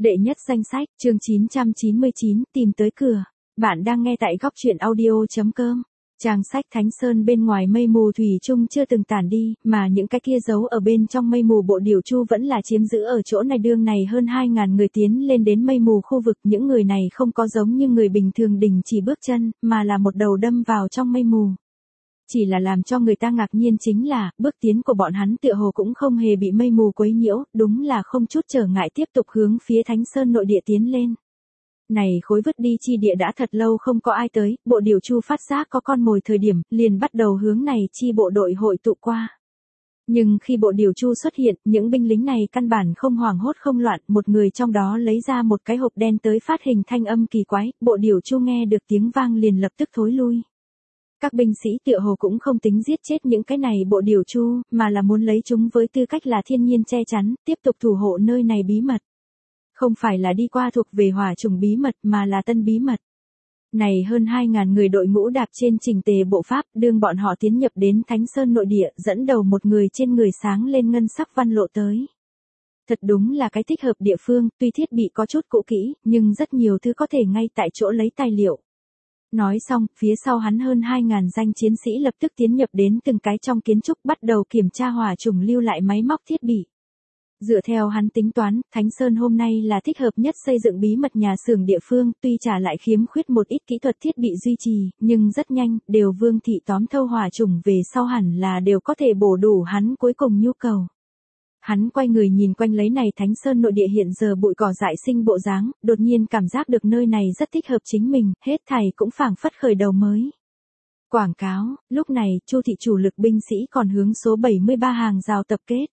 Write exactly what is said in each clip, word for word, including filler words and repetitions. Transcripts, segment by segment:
Đệ nhất danh sách, chương chín trăm chín mươi chín, tìm tới cửa. Bạn đang nghe tại góc truyện audio.com. Trang sách Thánh Sơn bên ngoài mây mù thủy chung chưa từng tản đi, mà những cái kia giấu ở bên trong mây mù bộ điểu chu vẫn là chiếm giữ ở chỗ này. Đương này hơn hai ngàn người tiến lên đến mây mù khu vực, những người này không có giống như người bình thường đình chỉ bước chân, mà là một đầu đâm vào trong mây mù. Chỉ là làm cho người ta ngạc nhiên chính là, bước tiến của bọn hắn tựa hồ cũng không hề bị mây mù quấy nhiễu, đúng là không chút trở ngại tiếp tục hướng phía Thánh Sơn nội địa tiến lên. Này khối vứt đi chi địa đã thật lâu không có ai tới, bộ điểu chu phát giác có con mồi thời điểm, liền bắt đầu hướng này chi bộ đội hội tụ qua. Nhưng khi bộ điểu chu xuất hiện, những binh lính này căn bản không hoảng hốt không loạn, một người trong đó lấy ra một cái hộp đen tới phát hình thanh âm kỳ quái, bộ điểu chu nghe được tiếng vang liền lập tức thối lui. Các binh sĩ tựa hồ cũng không tính giết chết những cái này bộ điểu chu, mà là muốn lấy chúng với tư cách là thiên nhiên che chắn, tiếp tục thủ hộ nơi này bí mật. Không phải là đi qua thuộc về hỏa chủng bí mật mà là tân bí mật. Này hơn hai ngàn người đội ngũ đạp trên trình tề bộ pháp, đương bọn họ tiến nhập đến Thánh Sơn nội địa, dẫn đầu một người trên người sáng lên ngân sắc văn lộ tới. Thật đúng là cái thích hợp địa phương, tuy thiết bị có chút cũ kỹ, nhưng rất nhiều thứ có thể ngay tại chỗ lấy tài liệu. Nói xong, phía sau hắn hơn hai ngàn danh chiến sĩ lập tức tiến nhập đến từng cái trong kiến trúc bắt đầu kiểm tra hỏa chủng lưu lại máy móc thiết bị. Dựa theo hắn tính toán, Thánh Sơn hôm nay là thích hợp nhất xây dựng bí mật nhà xưởng địa phương, tuy trả lại khiếm khuyết một ít kỹ thuật thiết bị duy trì, nhưng rất nhanh, đều Vương thị tóm thâu hỏa chủng về sau hẳn là đều có thể bổ đủ hắn cuối cùng nhu cầu. Hắn quay người nhìn quanh lấy này Thánh Sơn nội địa hiện giờ bụi cỏ dại sinh bộ dáng, đột nhiên cảm giác được nơi này rất thích hợp chính mình, hết thảy cũng phảng phất khởi đầu mới. Quảng cáo, lúc này, Chu thị chủ lực binh sĩ còn hướng số bảy mươi ba hàng rào tập kết.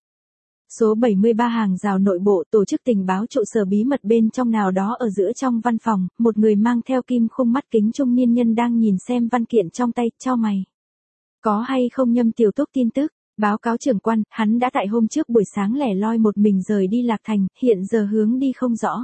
Số bảy mươi ba hàng rào nội bộ tổ chức tình báo trụ sở bí mật bên trong nào đó ở giữa trong văn phòng, một người mang theo kim khung mắt kính trung niên nhân đang nhìn xem văn kiện trong tay, chau mày. Có hay không Nhâm Tiểu Túc tin tức? Báo cáo trưởng quan, hắn đã tại hôm trước buổi sáng lẻ loi một mình rời đi Lạc Thành, hiện giờ hướng đi không rõ.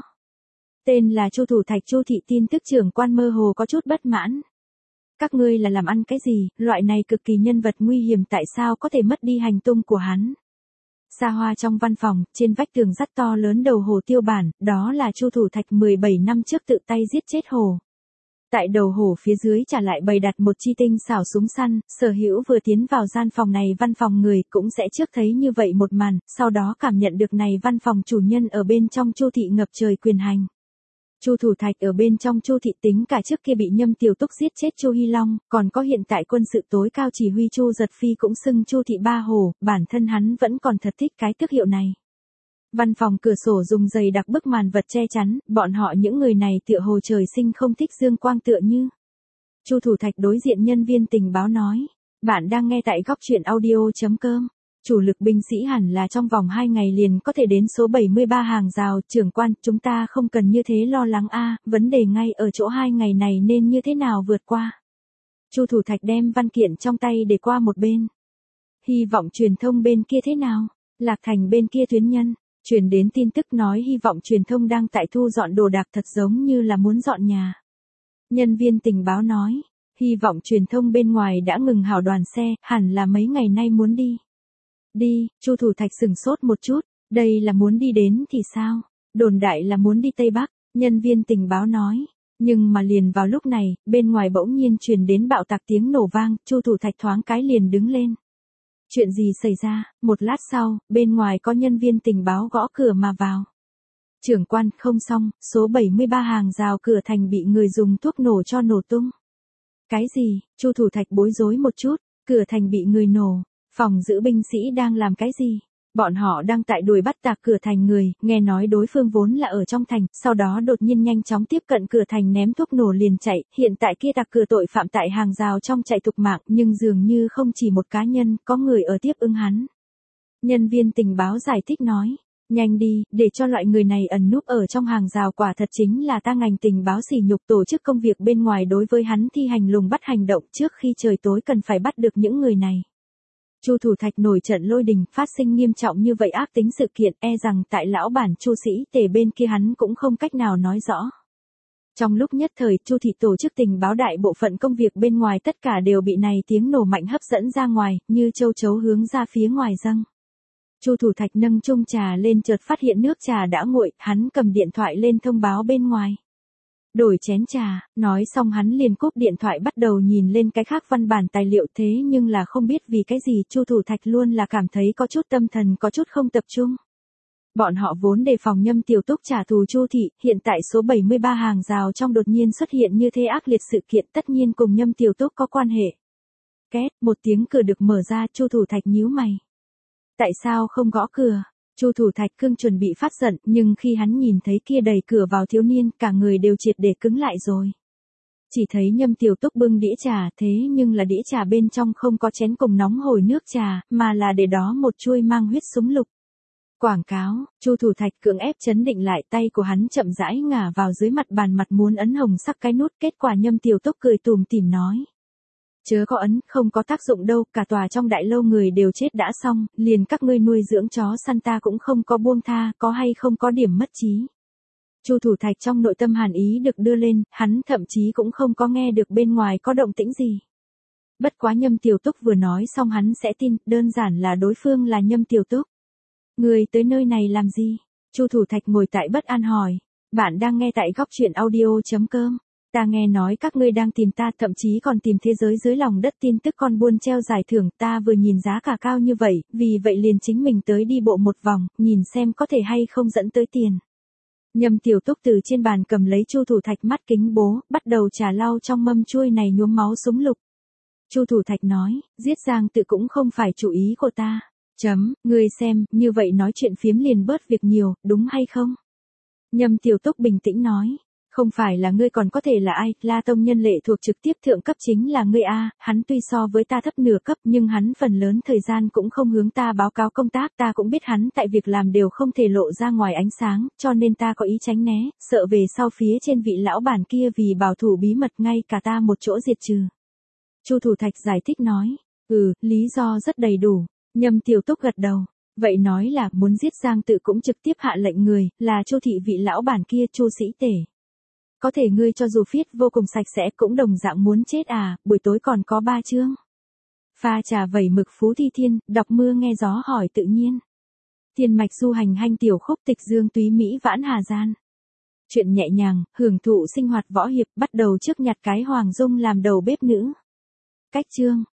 Tên là Chu Thủ Thạch. Chu thị tin tức trưởng quan mơ hồ có chút bất mãn. Các ngươi là làm ăn cái gì, loại này cực kỳ nhân vật nguy hiểm tại sao có thể mất đi hành tung của hắn. Xa hoa trong văn phòng, trên vách tường rất to lớn đầu hồ tiêu bản, đó là Chu Thủ Thạch mười bảy năm trước tự tay giết chết hồ. Tại đầu hổ phía dưới trả lại bày đặt một chi tinh xảo súng săn, Sở Hữu vừa tiến vào gian phòng này văn phòng người cũng sẽ trước thấy như vậy một màn, sau đó cảm nhận được này văn phòng chủ nhân ở bên trong Chu thị ngập trời quyền hành. Chu Thủ Thạch ở bên trong Chu thị tính cả trước kia bị Nhâm Tiểu Túc giết chết Chu Hy Long, còn có hiện tại quân sự tối cao chỉ huy Chu Giật Phi cũng xưng Chu thị ba hổ, bản thân hắn vẫn còn thật thích cái tước hiệu này. Văn phòng cửa sổ dùng dày đặc bức màn vật che chắn, bọn họ những người này tựa hồ trời sinh không thích dương quang tựa như. Chu Thủ Thạch đối diện nhân viên tình báo nói, bạn đang nghe tại góc truyện audio.com. Chủ lực binh sĩ hẳn là trong vòng hai ngày liền có thể đến số bảy mươi ba hàng rào, trưởng quan, chúng ta không cần như thế lo lắng a, vấn đề ngay ở chỗ hai ngày này nên như thế nào vượt qua. Chu Thủ Thạch đem văn kiện trong tay để qua một bên. Hy vọng truyền thông bên kia thế nào? Lạc Thành bên kia tuyến nhân. Truyền đến tin tức nói hy vọng truyền thông đang tại thu dọn đồ đạc thật giống như là muốn dọn nhà. Nhân viên tình báo nói, hy vọng truyền thông bên ngoài đã ngừng hảo đoàn xe, hẳn là mấy ngày nay muốn đi. Đi, Chu Thủ Thạch sửng sốt một chút, đây là muốn đi đến thì sao? Đồn đại là muốn đi Tây Bắc, nhân viên tình báo nói. Nhưng mà liền vào lúc này, bên ngoài bỗng nhiên truyền đến bạo tạc tiếng nổ vang, Chu Thủ Thạch thoáng cái liền đứng lên. Chuyện gì xảy ra? Một lát sau, bên ngoài có nhân viên tình báo gõ cửa mà vào. Trưởng quan, không xong, số bảy mươi ba hàng rào cửa thành bị người dùng thuốc nổ cho nổ tung. Cái gì? Chu Thủ Thạch bối rối một chút, cửa thành bị người nổ, phòng giữ binh sĩ đang làm cái gì? Bọn họ đang tại đuổi bắt tạc cửa thành người, nghe nói đối phương vốn là ở trong thành, sau đó đột nhiên nhanh chóng tiếp cận cửa thành ném thuốc nổ liền chạy, hiện tại kia tạc cửa tội phạm tại hàng rào trong chạy thục mạng, nhưng dường như không chỉ một cá nhân, có người ở tiếp ứng hắn. Nhân viên tình báo giải thích nói, nhanh đi, để cho loại người này ẩn núp ở trong hàng rào quả thật chính là ta ngành tình báo sỉ nhục tổ chức công việc bên ngoài đối với hắn thi hành lùng bắt hành động trước khi trời tối cần phải bắt được những người này. Chu Thủ Thạch nổi trận lôi đình, phát sinh nghiêm trọng như vậy ác tính sự kiện, e rằng tại lão bản Chu sĩ Tề bên kia hắn cũng không cách nào nói rõ. Trong lúc nhất thời, Chu thị tổ chức tình báo đại bộ phận công việc bên ngoài tất cả đều bị này tiếng nổ mạnh hấp dẫn ra ngoài, như châu chấu hướng ra phía ngoài dâng. Chu Thủ Thạch nâng chung trà lên chợt phát hiện nước trà đã nguội, hắn cầm điện thoại lên thông báo bên ngoài. Đổi chén trà, nói xong hắn liền cúp điện thoại bắt đầu nhìn lên cái khác văn bản tài liệu thế nhưng là không biết vì cái gì Chu Thủ Thạch luôn là cảm thấy có chút tâm thần có chút không tập trung. Bọn họ vốn đề phòng Nhâm Tiểu Túc trả thù Chu thị, hiện tại số bảy mươi ba hàng rào trong đột nhiên xuất hiện như thế ác liệt sự kiện tất nhiên cùng Nhâm Tiểu Túc có quan hệ. Két, một tiếng cửa được mở ra, Chu Thủ Thạch nhíu mày. Tại sao không gõ cửa? Chu Thủ Thạch cương chuẩn bị phát giận, nhưng khi hắn nhìn thấy kia đẩy cửa vào thiếu niên, cả người đều triệt để cứng lại rồi. Chỉ thấy Nhâm Tiểu Túc bưng đĩa trà, thế nhưng là đĩa trà bên trong không có chén cùng nóng hổi nước trà, mà là để đó một chuôi mang huyết súng lục. Quảng cáo, Chu Thủ Thạch cưỡng ép chấn định lại, tay của hắn chậm rãi ngả vào dưới mặt bàn, mặt muốn ấn hồng sắc cái nút, kết quả Nhâm Tiểu Túc cười tủm tỉm nói. Chớ có ấn, không có tác dụng đâu, cả tòa trong đại lâu người đều chết đã xong, liền các ngươi nuôi dưỡng chó săn ta cũng không có buông tha, có hay không có điểm mất trí. Chu Thủ Thạch trong nội tâm hàn ý được đưa lên, hắn thậm chí cũng không có nghe được bên ngoài có động tĩnh gì. Bất quá Nhâm Tiểu Túc vừa nói xong hắn sẽ tin, đơn giản là đối phương là Nhâm Tiểu Túc. Người tới nơi này làm gì? Chu Thủ Thạch ngồi tại bất an hỏi. Bạn đang nghe tại góc truyện audio chấm com. Ta nghe nói các ngươi đang tìm ta, thậm chí còn tìm thế giới dưới lòng đất tin tức con buôn treo giải thưởng, ta vừa nhìn giá cả cao như vậy, vì vậy liền chính mình tới đi bộ một vòng, nhìn xem có thể hay không dẫn tới tiền. Nhâm Tiểu Túc từ trên bàn cầm lấy Chu Thủ Thạch mắt kính bố, bắt đầu trà lau trong mâm chuôi này nhuốm máu súng lục. Chu Thủ Thạch nói, giết Giang Tự cũng không phải chủ ý của ta. Chấm, ngươi xem, như vậy nói chuyện phiếm liền bớt việc nhiều, đúng hay không? Nhâm Tiểu Túc bình tĩnh nói. Không phải là ngươi còn có thể là ai, La Tông nhân lệ thuộc trực tiếp thượng cấp chính là ngươi a, hắn tuy so với ta thấp nửa cấp nhưng hắn phần lớn thời gian cũng không hướng ta báo cáo công tác, ta cũng biết hắn tại việc làm đều không thể lộ ra ngoài ánh sáng, cho nên ta có ý tránh né, sợ về sau phía trên vị lão bản kia vì bảo thủ bí mật ngay cả ta một chỗ diệt trừ. Chu Thủ Thạch giải thích nói, ừ, lý do rất đầy đủ. Nhâm Tiểu Túc gật đầu. Vậy nói là muốn giết Giang Tự cũng trực tiếp hạ lệnh người, là Chu thị vị lão bản kia, Chu Sĩ Tể. Có thể ngươi cho dù viết vô cùng sạch sẽ cũng đồng dạng muốn chết à, buổi tối còn có ba chương. Pha trà vẩy mực Phú Thi Thiên, đọc mưa nghe gió hỏi tự nhiên. Thiên mạch du hành hanh tiểu khúc tịch dương túy Mỹ vãn hà gian. Chuyện nhẹ nhàng, hưởng thụ sinh hoạt võ hiệp bắt đầu trước nhặt cái Hoàng Dung làm đầu bếp nữ. Cách chương.